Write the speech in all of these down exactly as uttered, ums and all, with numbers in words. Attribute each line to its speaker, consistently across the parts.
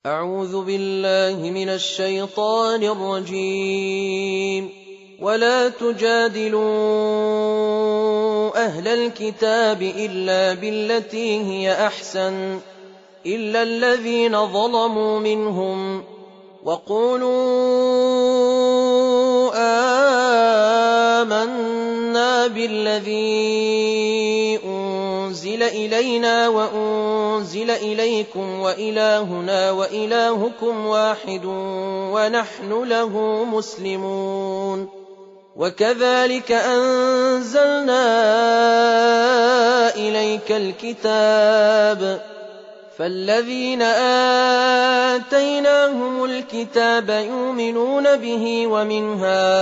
Speaker 1: أعوذ بالله من الشيطان الرجيم ولا تجادلوا أهل الكتاب إلا بالتي هي أحسن إلا الذين ظلموا منهم وقولوا آمنا بالذي أنزل إلينا وأنزل إليكم وإلهنا وإلهكم واحد ونحن له مسلمون وكذلك أنزلنا إليك الكتاب فالذين آتيناهم الكتاب يؤمنون به ومن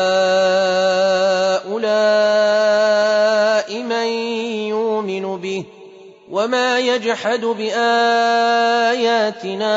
Speaker 1: هؤلاء من يؤمن به وما يجحد بآياتنا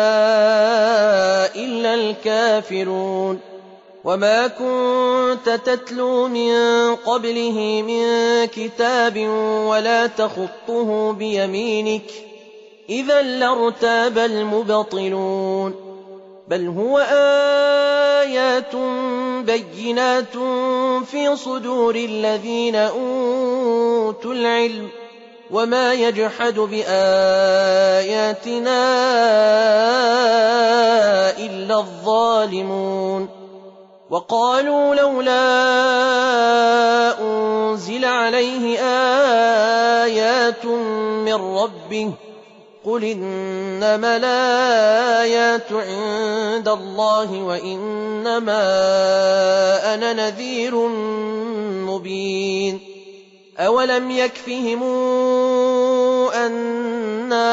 Speaker 1: إلا الكافرون وما كنت تتلو من قبله من كتاب ولا تخطه بيمينك إذا لارتاب المبطلون بل هو آيات بينات في صدور الذين أوتوا العلم وما يجحد بآياتنا إلا الظالمون وقالوا لولا أنزل عليه آيات من ربه قل إنما الآيات عند الله وإنما أنا نذير مبين أولم يكفهم أنا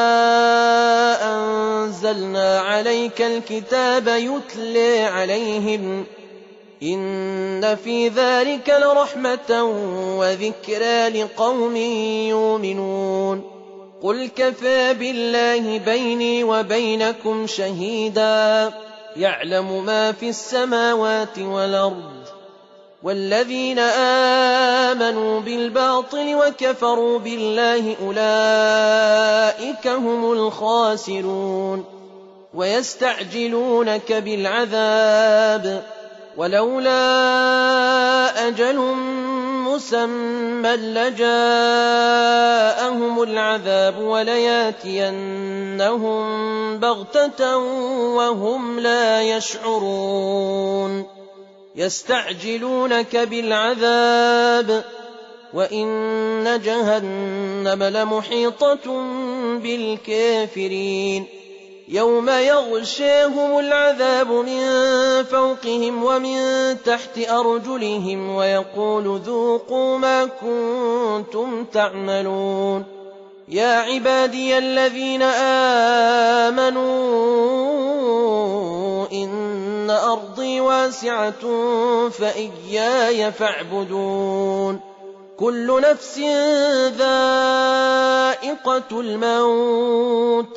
Speaker 1: أنزلنا عليك الكتاب يتلى عليهم إن في ذلك لرحمة وذكرى لقوم يؤمنون قل كفى بالله بيني وبينكم شهيدا يعلم ما في السماوات والأرض والذين آمنوا بالباطل وكفروا بالله أولئك هم الخاسرون ويستعجلونك بالعذاب ولولا أجل مسمى لجاءهم العذاب ولياتينهم بغتة وهم لا يشعرون يستعجلونك بالعذاب وإن جهنم لمحيطة بالكافرين يوم يغشاهم العذاب من فوقهم ومن تحت أرجلهم ويقول ذوقوا ما كنتم تعملون يا عبادي الذين آمنوا إن أرضي واسعة فإياي فاعبدون كل نفس ذائقة الموت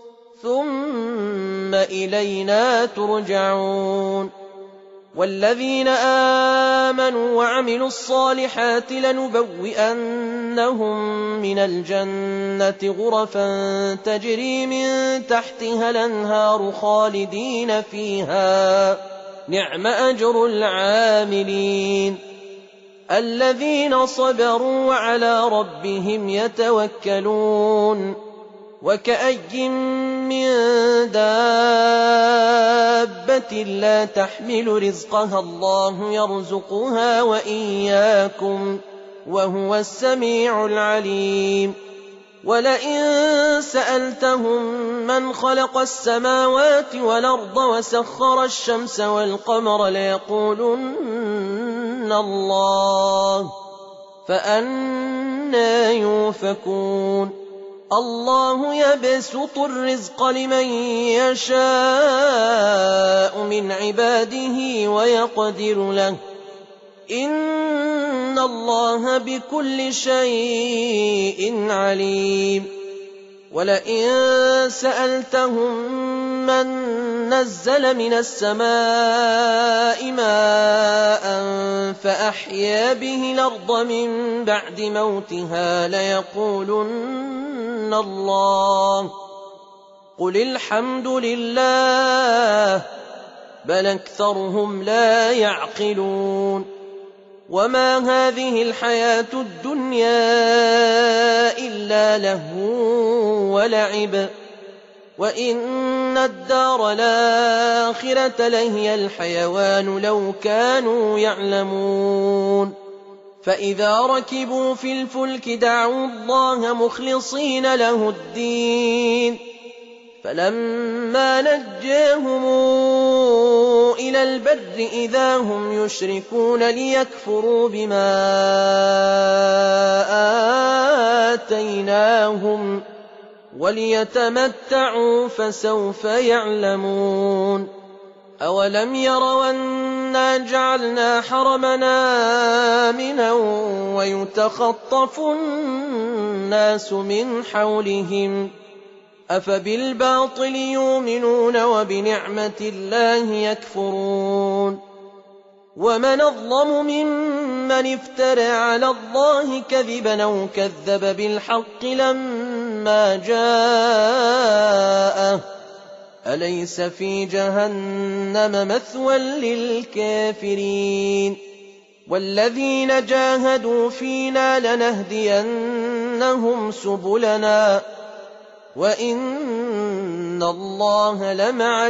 Speaker 1: ثم إلينا ترجعون والذين آمنوا وعملوا الصالحات لنبوئنهم من الجنة غرفا تجري من تحتها الأنهار خالدين فيها نعم أجر العاملين الذين صبروا وعلى ربهم يتوكلون وكأي من دابة لا تحمل رزقها الله يرزقها وإياكم وهو السميع العليم ولئن سألتهم من خلق السماوات والأرض وسخر الشمس والقمر ليقولن الله فأنى يؤفكون الله يبسط الرزق لمن يشاء من عباده ويقدر له إن الله بكل شيء عليم ولئن سألتهم من نزل من السماء ماء فأحيا به الأرض من بعد موتها ليقولن الله قل الحمد لله بل أكثرهم لا يعقلون وما هذه الحياة الدنيا إلا لهو ولعب وإن الدار الآخرة لهي الحيوان لو كانوا يعلمون فإذا ركبوا في الفلك دعوا الله مخلصين له الدين فلما نجاهم إلى البر إذا هم يشركون ليكفروا بما آتيناهم وليتمتعوا فسوف يعلمون أولم يروا أنا جعلنا حرمنا آمنا ويتخطف الناس من حولهم أفبالباطل يؤمنون وبنعمة الله يكفرون ومن أظلم ممن افترى على الله كذبا أو كذب بالحق لما جاءه أليس في جهنم مثوى للكافرين والذين جاهدوا فينا لنهدينهم سبلنا وإن الله لمع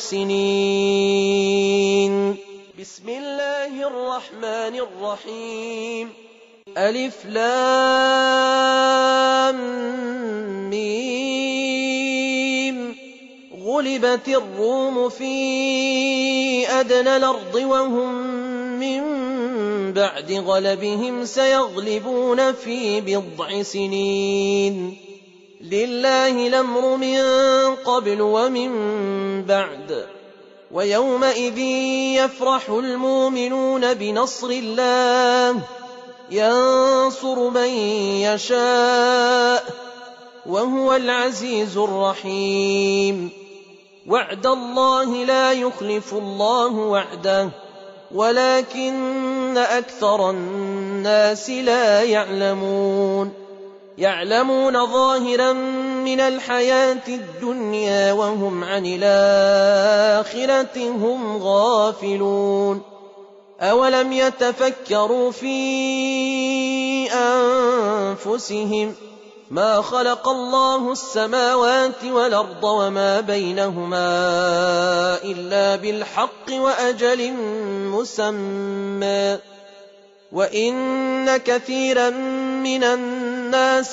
Speaker 1: المحسنين بسم الله الرحمن الرحيم ألف لام ميم غلبت الروم في أدنى الأرض وهم من بعد غلبهم سيغلبون في بضع سنين لله الأمر من قبل ومن بعد ويومئذ يفرح المؤمنون بنصر الله ينصر من يشاء وهو العزيز الرحيم وعد الله لا يخلف الله وعده ولكن أكثر الناس لا يعلمون يعلمون ظاهرا من الحياة الدنيا وهم عن الآخرة هم غافلون أولم يتفكروا في أنفسهم ما خلق الله السماوات والأرض وما بينهما إلا بالحق وأجل مسمى وإن كثيرا من الناس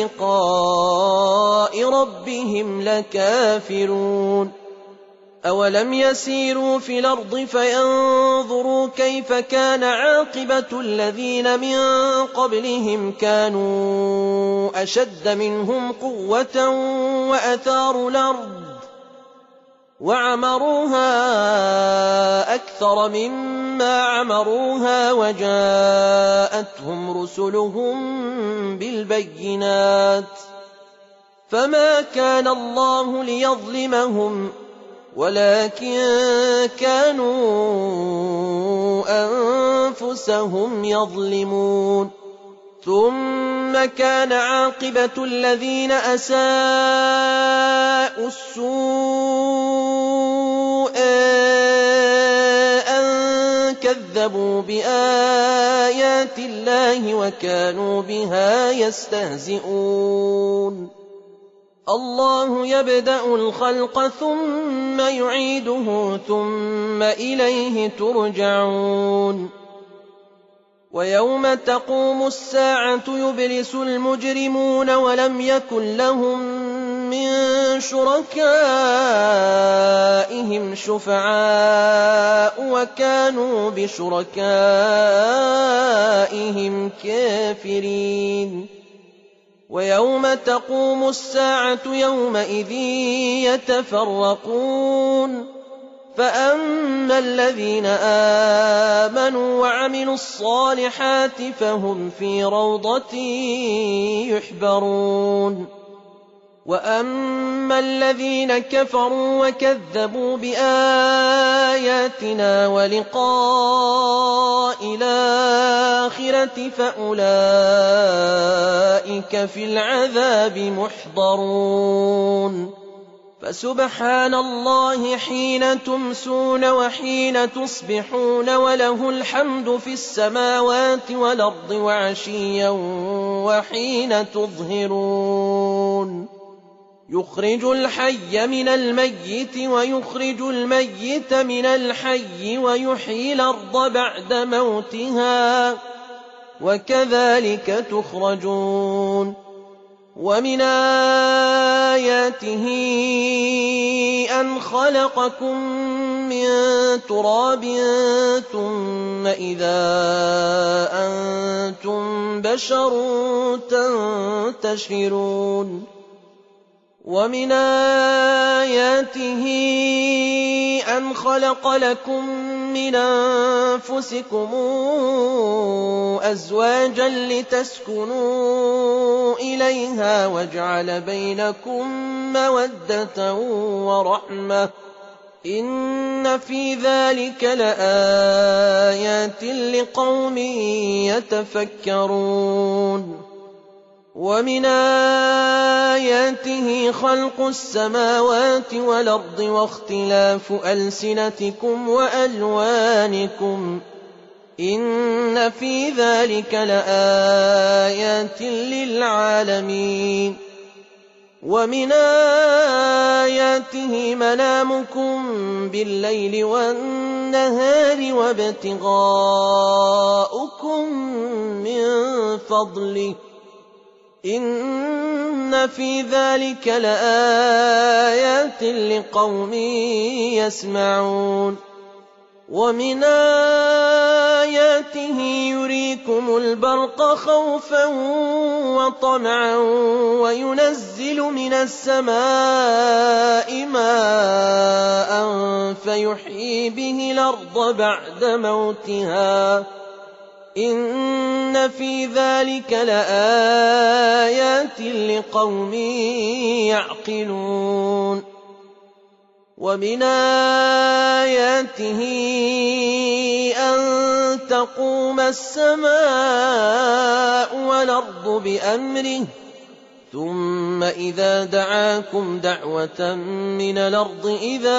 Speaker 1: بلقاء ربهم لكافرون أولم يسيروا في الأرض فينظروا كيف كان عاقبة الذين من قبلهم كانوا أشد منهم قوة وأثاروا الأرض وعمروها أكثر مما عمروها وجاءتهم رسلهم بالبينات فما كان الله ليظلمهم ولكن كانوا أنفسهم يظلمون ثم كان عاقبة الذين أساءوا السوء أن كذبوا بآيات الله وكانوا بها يستهزئون الله يبدأ الخلق ثم يعيده ثم إليه ترجعون ويوم تقوم الساعة يبلس المجرمون ولم يكن لهم من شركائهم شفعاء وكانوا بشركائهم كافرين ويوم تقوم الساعة يومئذ يتفرقون فأما الذين آمنوا وعملوا الصالحات فهم في روضة يحبرون وأما الذين كفروا وكذبوا بآياتنا ولقاء الآخرة فأولئك في العذاب محضرون فسبحان الله حين تمسون وحين تصبحون وله الحمد في السماوات والأرض وعشيا وحين تظهرون يخرج الحي من الميت ويخرج الميت من الحي ويحيي الأرض بعد موتها وكذلك تخرجون ومن آياته أن خلقكم من تراب ثم إذا أنتم بشر تنتشرون ومن آياته أن خلق لكم من أنفسكم أزواجا لتسكنوا إليها وجعل بينكم مودة ورحمة إن في ذلك لآيات لقوم يتفكرون ومن آياته خلق السماوات والأرض واختلاف ألسنتكم وألوانكم إن في ذلك لآيات للعالمين ومن آياته منامكم بالليل والنهار وابتغاؤكم من فضله إن في ذلك لآيات لقوم يسمعون ومن آياته يريكم البرق خوفا وطمعا وينزل من السماء ماء فيحيي به الأرض بعد موتها إن في ذلك لآيات لقوم يعقلون ومن آياته أن تقوم السماء والأرض بأمره ثم إذا دعاكم دعوة من الأرض إذا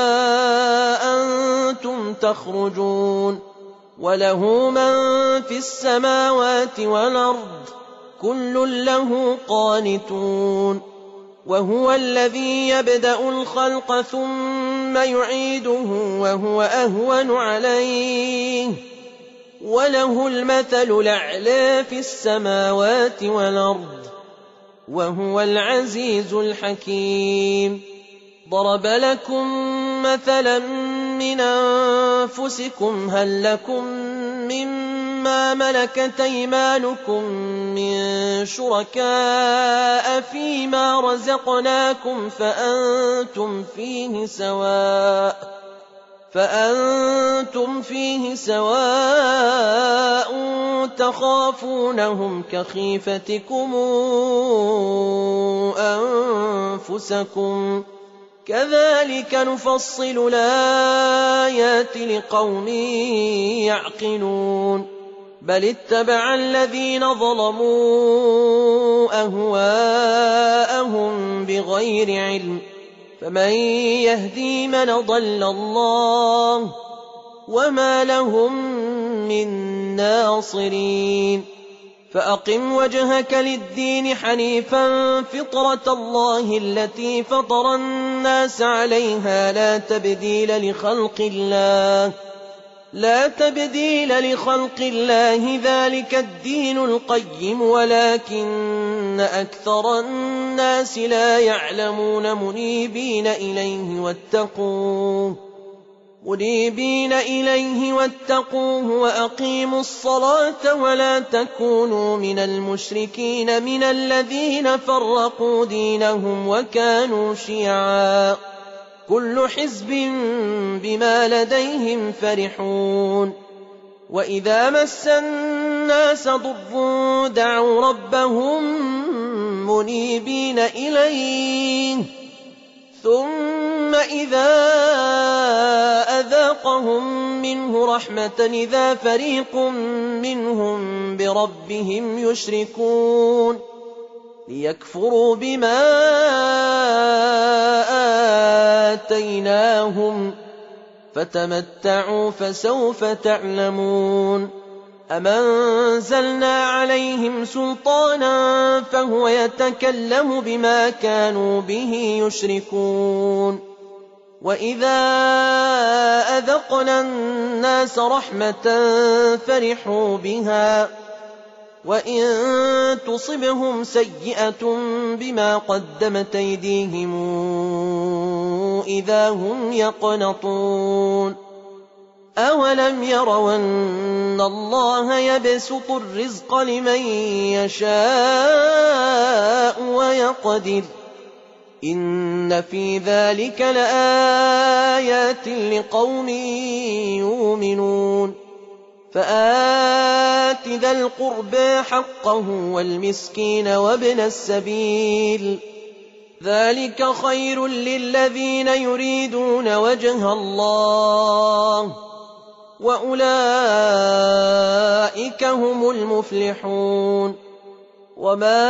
Speaker 1: أنتم تخرجون وله من في السماوات والأرض كل له قانتون وهو الذي يبدأ الخلق ثم يعيده وهو أهون عليه وله المثل الأعلى في السماوات والأرض وهو العزيز الحكيم ضرب لكم مثلا من أنفسكم هل لكم مما ملكت أيمانكم من شركاء فيما رزقناكم فأنتم فيه سواء فأنتم فيه سواء تخافونهم كخيفتكم أنفسكم كذلك نفصل الآيات لقوم يعقلون بل اتبع الذين ظلموا أهواءهم بغير علم فمن يهدي من ضل الله وما لهم من ناصرين فأقم وجهك للدين حنيفا فطرة الله التي فطر الناس عليها لا تبديل لخلق الله لا تبديل لخلق الله ذلك الدين القيم ولكن أكثر الناس لا يعلمون منيبين إليه واتقوه منيبين إليه واتقوه وأقيموا الصلاة ولا تكونوا من المشركين من الذين فرقوا دينهم وكانوا شيعا كل حزب بما لديهم فرحون وإذا مس الناس ضر دعوا ربهم منيبين إليه ثم إذا أذاقهم منه رحمة إذا فريق منهم بربهم يشركون ليكفروا بما آتيناهم فتمتعوا فسوف تعلمون أم أنزلنا عليهم سلطانا فهو يتكلم بما كانوا به يشركون وإذا أذقنا الناس رحمة فرحوا بها وإن تصبهم سيئة بما قدمت أيديهم إذا هم يقنطون أولم يروا أن الله يبسط الرزق لمن يشاء ويقدر إن في ذلك لآيات لقوم يؤمنون فآت ذا القربى حقه والمسكين وابن السبيل ذلك خير للذين يريدون وجه الله وأولئك هم المفلحون وما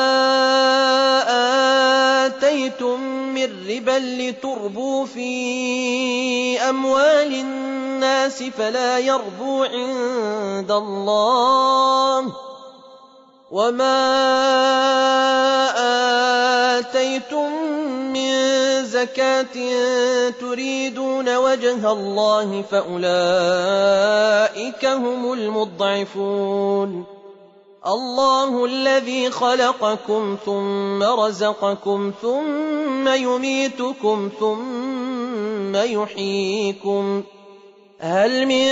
Speaker 1: آتيتم من ربا لتربوا في أموال الناس فلا يربو عند الله وما آتيتم من زكاة تريدون وجه الله فأولئك هم المضعفون الله الذي خلقكم ثم رزقكم ثم يميتكم ثم يحييكم هل من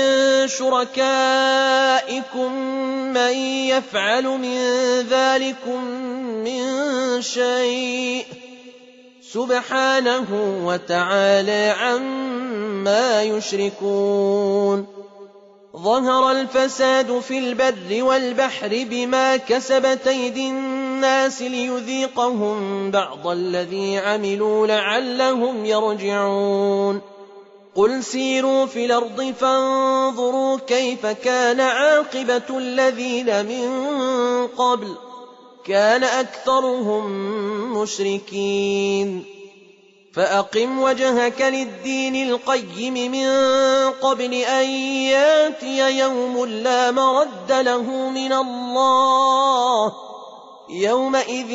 Speaker 1: شركائكم من يفعل من ذلكم من شيء سبحانه وتعالى عما يشركون ظهر الفساد في البر والبحر بما كسبت أيدي الناس ليذيقهم بعض الذي عملوا لعلهم يرجعون قل سيروا في الأرض فانظروا كيف كان عاقبة الذين من قبل كان أكثرهم مشركين فأقم وجهك للدين القيم من قبل أن ياتي يوم لا مرد له من الله يومئذ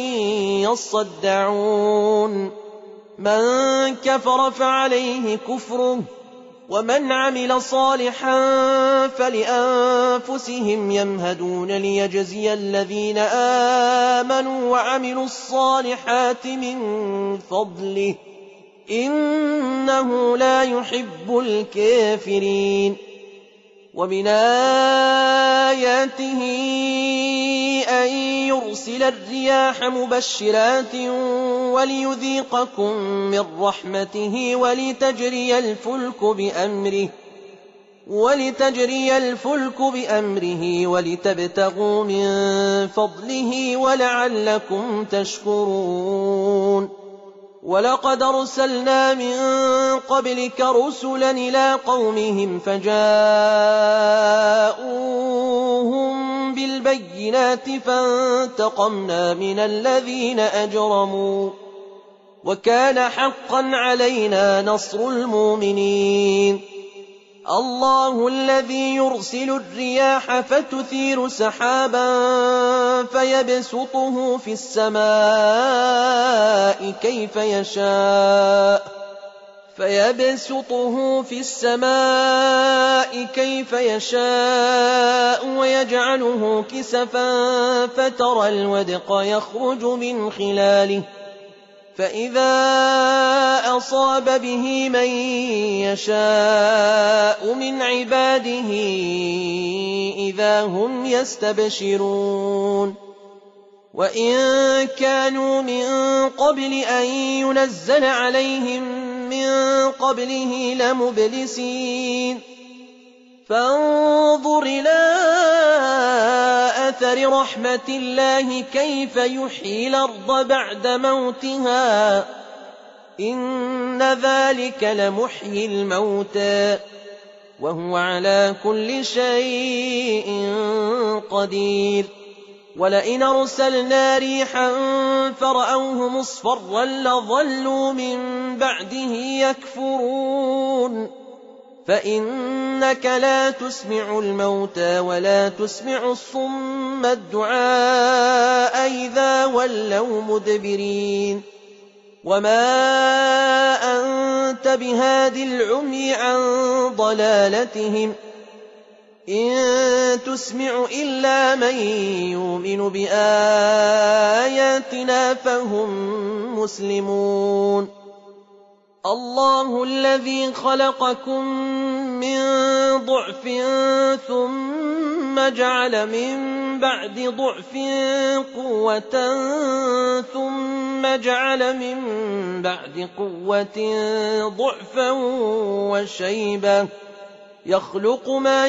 Speaker 1: يصدعون من كفر فعليه كفره ومن عمل صالحا فلأنفسهم يمهدون ليجزي الذين آمنوا وعملوا الصالحات من فضله إنه لا يحب الكافرين ومن آياته أن يرسل الرياح مبشرات وليذيقكم من رحمته ولتجري الفلك بأمره ولتجري الفلك بأمره ولتبتغوا من فضله ولعلكم تشكرون ولقد أرسلنا من قبلك رسلا إلى قومهم فجاءوهم بالبينات فانتقمنا من الذين أجرموا وكان حقا علينا نصر المؤمنين الله الذي يرسل الرياح فتثير سحابا فيبسطه في السماء كيف يشاء فيبسطه في السماء كيف يشاء ويجعله كسفا فترى الودق يخرج من خلاله فإذا أصاب به من يشاء من عباده إذا هم يستبشرون وإن كانوا من قبل أن ينزل عليهم من قبله لمبلسين فانظر إلى أثر رحمة الله كيف يحيي الأرض بعد موتها إن ذلك لمحيي الموتى وهو على كل شيء قدير ولئن أرسلنا ريحا فرأوه مصفرا لظلوا من بعده يكفرون فإنك لا تسمع الموتى ولا تسمع الصم الدعاء إذا ولوا مدبرين وما أنت بهاد العمي عن ضلالتهم إن تسمع إلا من يؤمن بآياتنا فهم مسلمون الله الذي خلقكم من ضعف ثم جعل من بعد ضعف قوة ثم جعل من بعد قوة ضعفا وشيبة يخلق ما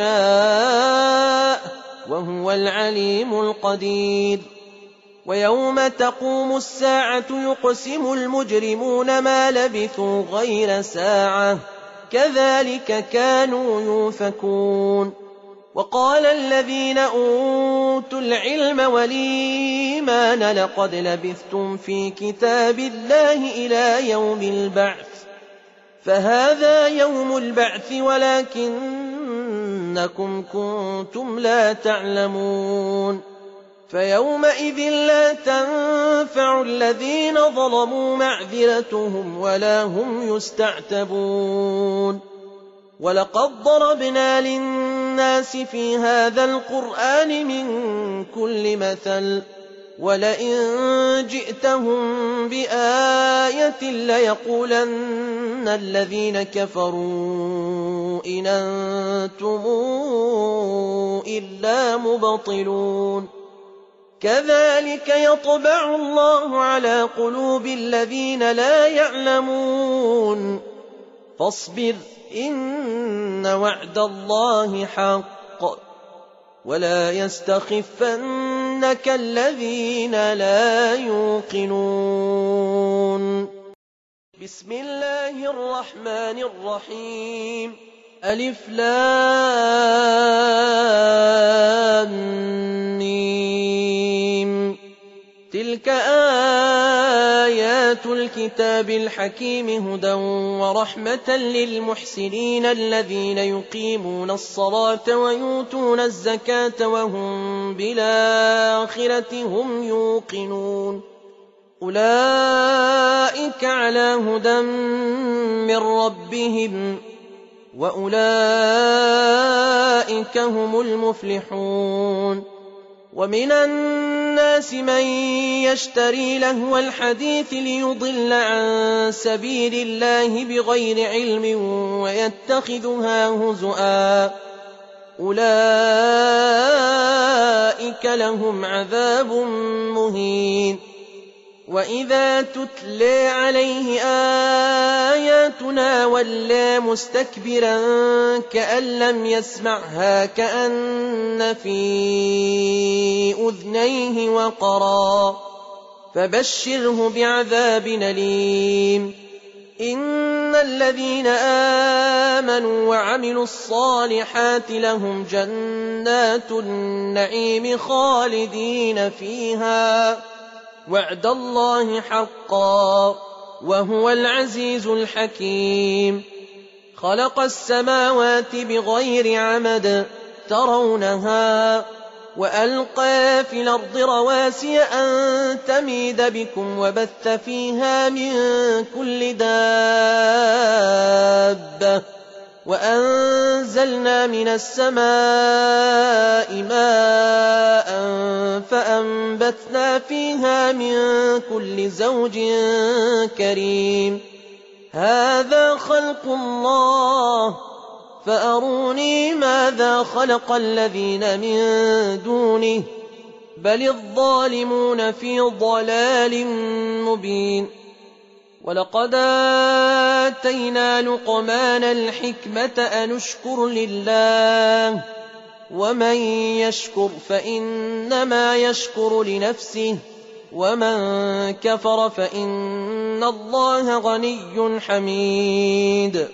Speaker 1: يشاء وهو العليم القدير ويوم تقوم الساعة يقسم المجرمون ما لبثوا غير ساعة كذلك كانوا يؤفكون وقال الذين أوتوا العلم والإيمان لقد لبثتم في كتاب الله إلى يوم البعث فهذا يوم البعث ولكنكم كنتم لا تعلمون فيومئذ لا تنفع الذين ظلموا معذرتهم ولا هم يستعتبون ولقد ضربنا للناس في هذا القرآن من كل مثل ولئن جئتهم بآية ليقولن الذين كفروا إن أنتم إلا مبطلون كذلك يطبع الله على قلوب الذين لا يعلمون فاصبر إن وعد الله حق ولا يستخفنك الذين لا يوقنون بسم الله الرحمن الرحيم ألف لام ميم تلك آيات الكتاب الحكيم هدى ورحمة للمحسنين الذين يقيمون الصلاة ويؤتون الزكاة وهم بالآخرة هم يوقنون أولئك على هدى من ربهم وأولئك هم المفلحون ومن الناس من يشتري لهو الحديث ليضل عن سبيل الله بغير علم ويتخذها هزؤا أولئك لهم عذاب مهين وإذا تتلى عليه آياتنا ولى مستكبرا كأن لم يسمعها كأن في أذنيه وقرا فبشره بعذاب أليم إن الذين آمنوا وعملوا الصالحات لهم جنات النعيم خالدين فيها وعد الله حقا وهو العزيز الحكيم خلق السماوات بغير عمد ترونها وألقى في الأرض رواسي أن تميد بكم وبث فيها من كل دابة وأنزلنا من السماء ماء فأنبتنا فيها من كل زوج كريم هذا خلق الله فأروني ماذا خلق الذين من دونه بل الظالمون في ضلال مبين ولقد آتينا لقمان الحكمة أن اشكر لله ومن يشكر فإنما يشكر لنفسه ومن كفر فإن الله غني حميد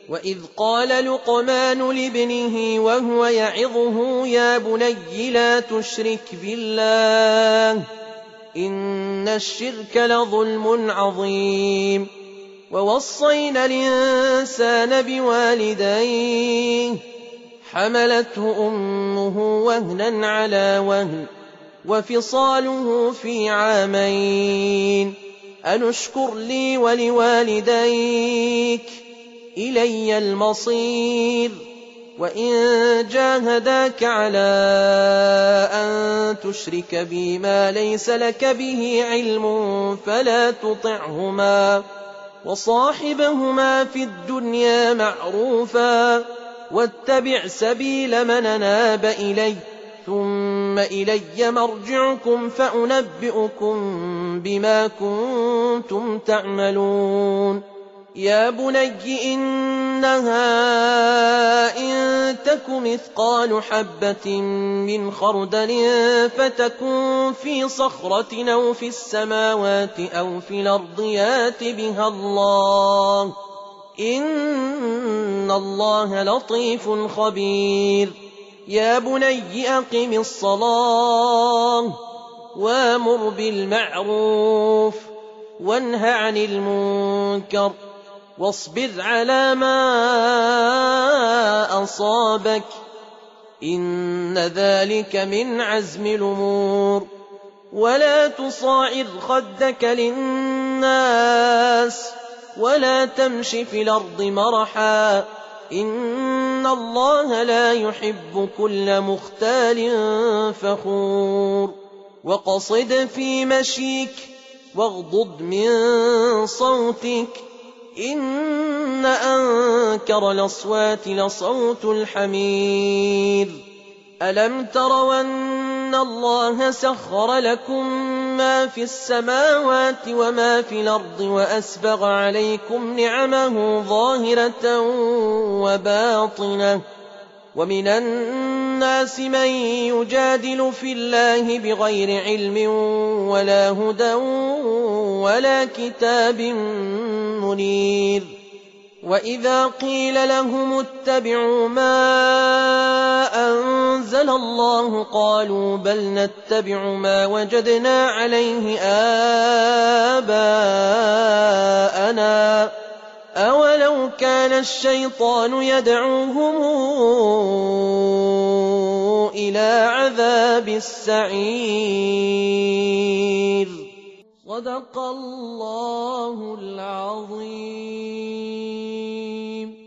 Speaker 1: وإذ قال لقمان لابنه وهو يعظه يا بني لا تشرك بالله إن الشرك لظلم عظيم ووصينا الإنسان بوالديه حملته أمه وهنا على وهن وفصاله في عامين أن اشكر لي ولوالديك إلي المصير وإن جاهداك على أن تشرك بي ما ليس لك به علم فلا تطعهما وصاحبهما في الدنيا معروفا واتبع سبيل من أناب إلي ثم إلي مرجعكم فأنبئكم بما كنتم تعملون يا بني إنها إن تك مثقال حبة من خردل فتكن في صخرة أو في السماوات أو في الأرض يات بها الله إن الله لطيف خبير يا بني أقم الصلاة وامر بالمعروف وانه عن المنكر واصبر على ما أصابك إن ذلك من عزم الأمور ولا تصاعد خدك للناس ولا تمش في الأرض مرحا إن الله لا يحب كل مختال فخور وقصد في مشيك واغضض من صوتك إن أنكر الأصوات لصوت الحمير ألم تروا أن الله سخر لكم ما في السماوات وما في الأرض وأسبغ عليكم نعمه ظاهرة وباطنة ومن الناس من يجادل في الله بغير علم ولا هدى ولا كتاب منير وإذا قيل لهم اتبعوا ما أنزل الله قالوا بل نتبع ما وجدنا عليه آباءنا أولو كان الشيطان يدعوهم إلى عذاب السعير صدق الله العظيم.